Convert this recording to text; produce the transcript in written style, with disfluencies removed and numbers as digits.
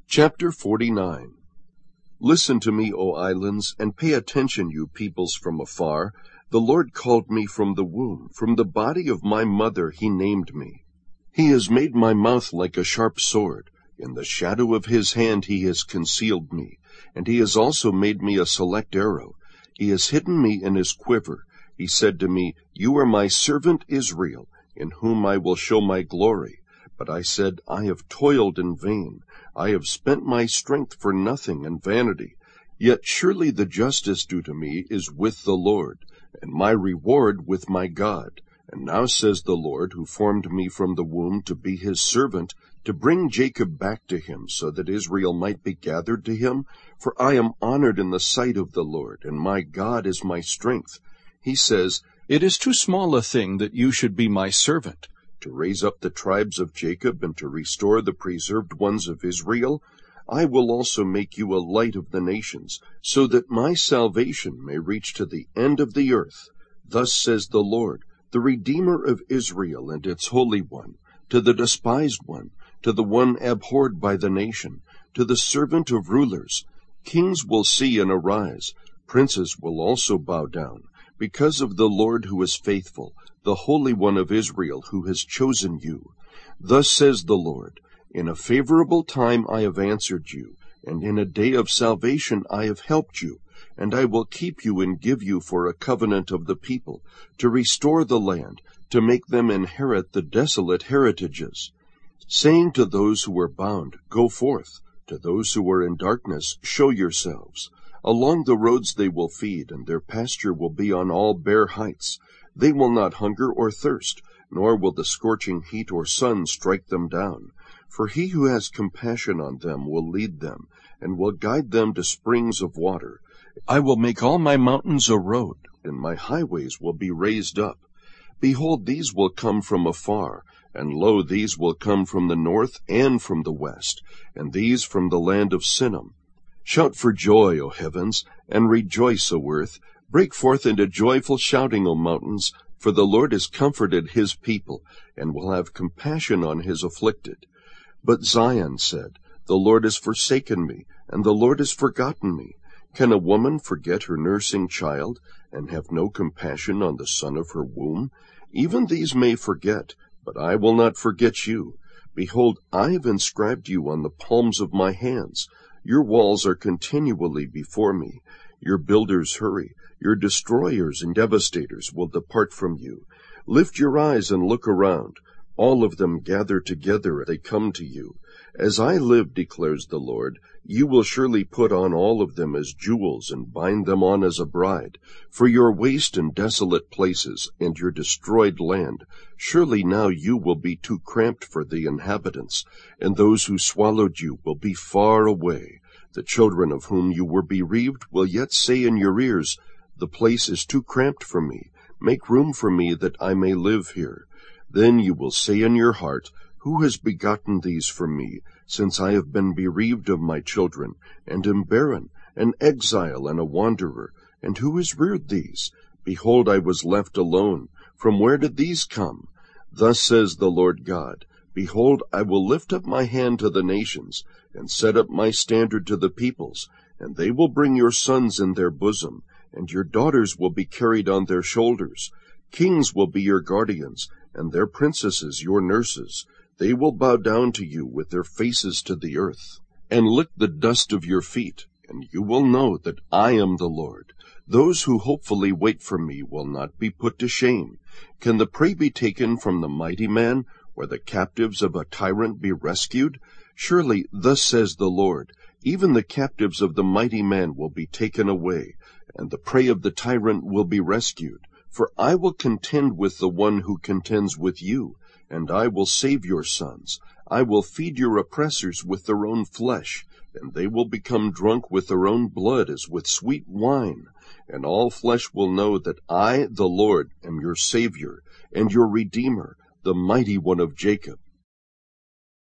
Chapter 49. Listen to me, O islands, and pay attention, you peoples from afar. The Lord called me from the womb. From the body of my mother he named me. He has made my mouth like a sharp sword. In the shadow of his hand he has concealed me. And he has also made me a select arrow. He has hidden me in his quiver. He said to me, You are my servant Israel, in whom I will show my glory. But I said, I have toiled in vain. I have spent my strength for nothing and vanity. Yet surely the justice due to me is with the Lord, and my reward with my God. And now says the Lord, who formed me from the womb to be his servant, to bring Jacob back to him, so that Israel might be gathered to him. For I am honored in the sight of the Lord, and my God is my strength. He says, It is too small a thing that you should be my servant, to raise up the tribes of Jacob and to restore the preserved ones of Israel. I will also make you a light of the nations, so that my salvation may reach to the end of the earth. Thus says the Lord, the Redeemer of Israel and its Holy One, to the despised one, to the one abhorred by the nation, to the servant of rulers. Kings will see and arise, princes will also bow down, because of the Lord who is faithful, the Holy One of Israel who has chosen you. Thus says the Lord, in a favorable time I have answered you, and in a day of salvation I have helped you, and I will keep you and give you for a covenant of the people, to restore the land, to make them inherit the desolate heritages. Saying to those who are bound, Go forth, to those who are in darkness, show yourselves. Along the roads they will feed, and their pasture will be on all bare heights. They will not hunger or thirst, nor will the scorching heat or sun strike them down. For he who has compassion on them will lead them, and will guide them to springs of water. I will make all my mountains a road, and my highways will be raised up. Behold, these will come from afar, and lo, these will come from the north and from the west, and these from the land of Sinim. Shout for joy, O heavens, and rejoice, O earth. Break forth into joyful shouting, O mountains, for the Lord has comforted his people, and will have compassion on his afflicted. But Zion said, The Lord has forsaken me, and the Lord has forgotten me. Can a woman forget her nursing child, and have no compassion on the son of her womb? Even these may forget, but I will not forget you. Behold, I have inscribed you on the palms of my hands. Your walls are continually before me. Your builders hurry. Your destroyers and devastators will depart from you. Lift your eyes and look around. All of them gather together, they come to you. As I live, declares the Lord, you will surely put on all of them as jewels and bind them on as a bride. For your waste and desolate places and your destroyed land, surely now you will be too cramped for the inhabitants, and those who swallowed you will be far away. The children of whom you were bereaved will yet say in your ears, The place is too cramped for me. Make room for me that I may live here. Then you will say in your heart, Who has begotten these for me, since I have been bereaved of my children, and am barren, an exile and a wanderer? And who has reared these? Behold, I was left alone. From where did these come? Thus says the Lord God, Behold, I will lift up my hand to the nations, and set up my standard to the peoples, and they will bring your sons in their bosom, and your daughters will be carried on their shoulders. Kings will be your guardians, and their princesses your nurses. They will bow down to you with their faces to the earth, and lick the dust of your feet, and you will know that I am the Lord. Those who hopefully wait for me will not be put to shame. Can the prey be taken from the mighty man, or the captives of a tyrant be rescued? Surely thus says the Lord, even the captives of the mighty man will be taken away, and the prey of the tyrant will be rescued. For I will contend with the one who contends with you, and I will save your sons. I will feed your oppressors with their own flesh, and they will become drunk with their own blood as with sweet wine. And all flesh will know that I, the Lord, am your Savior, and your Redeemer, the Mighty One of Jacob.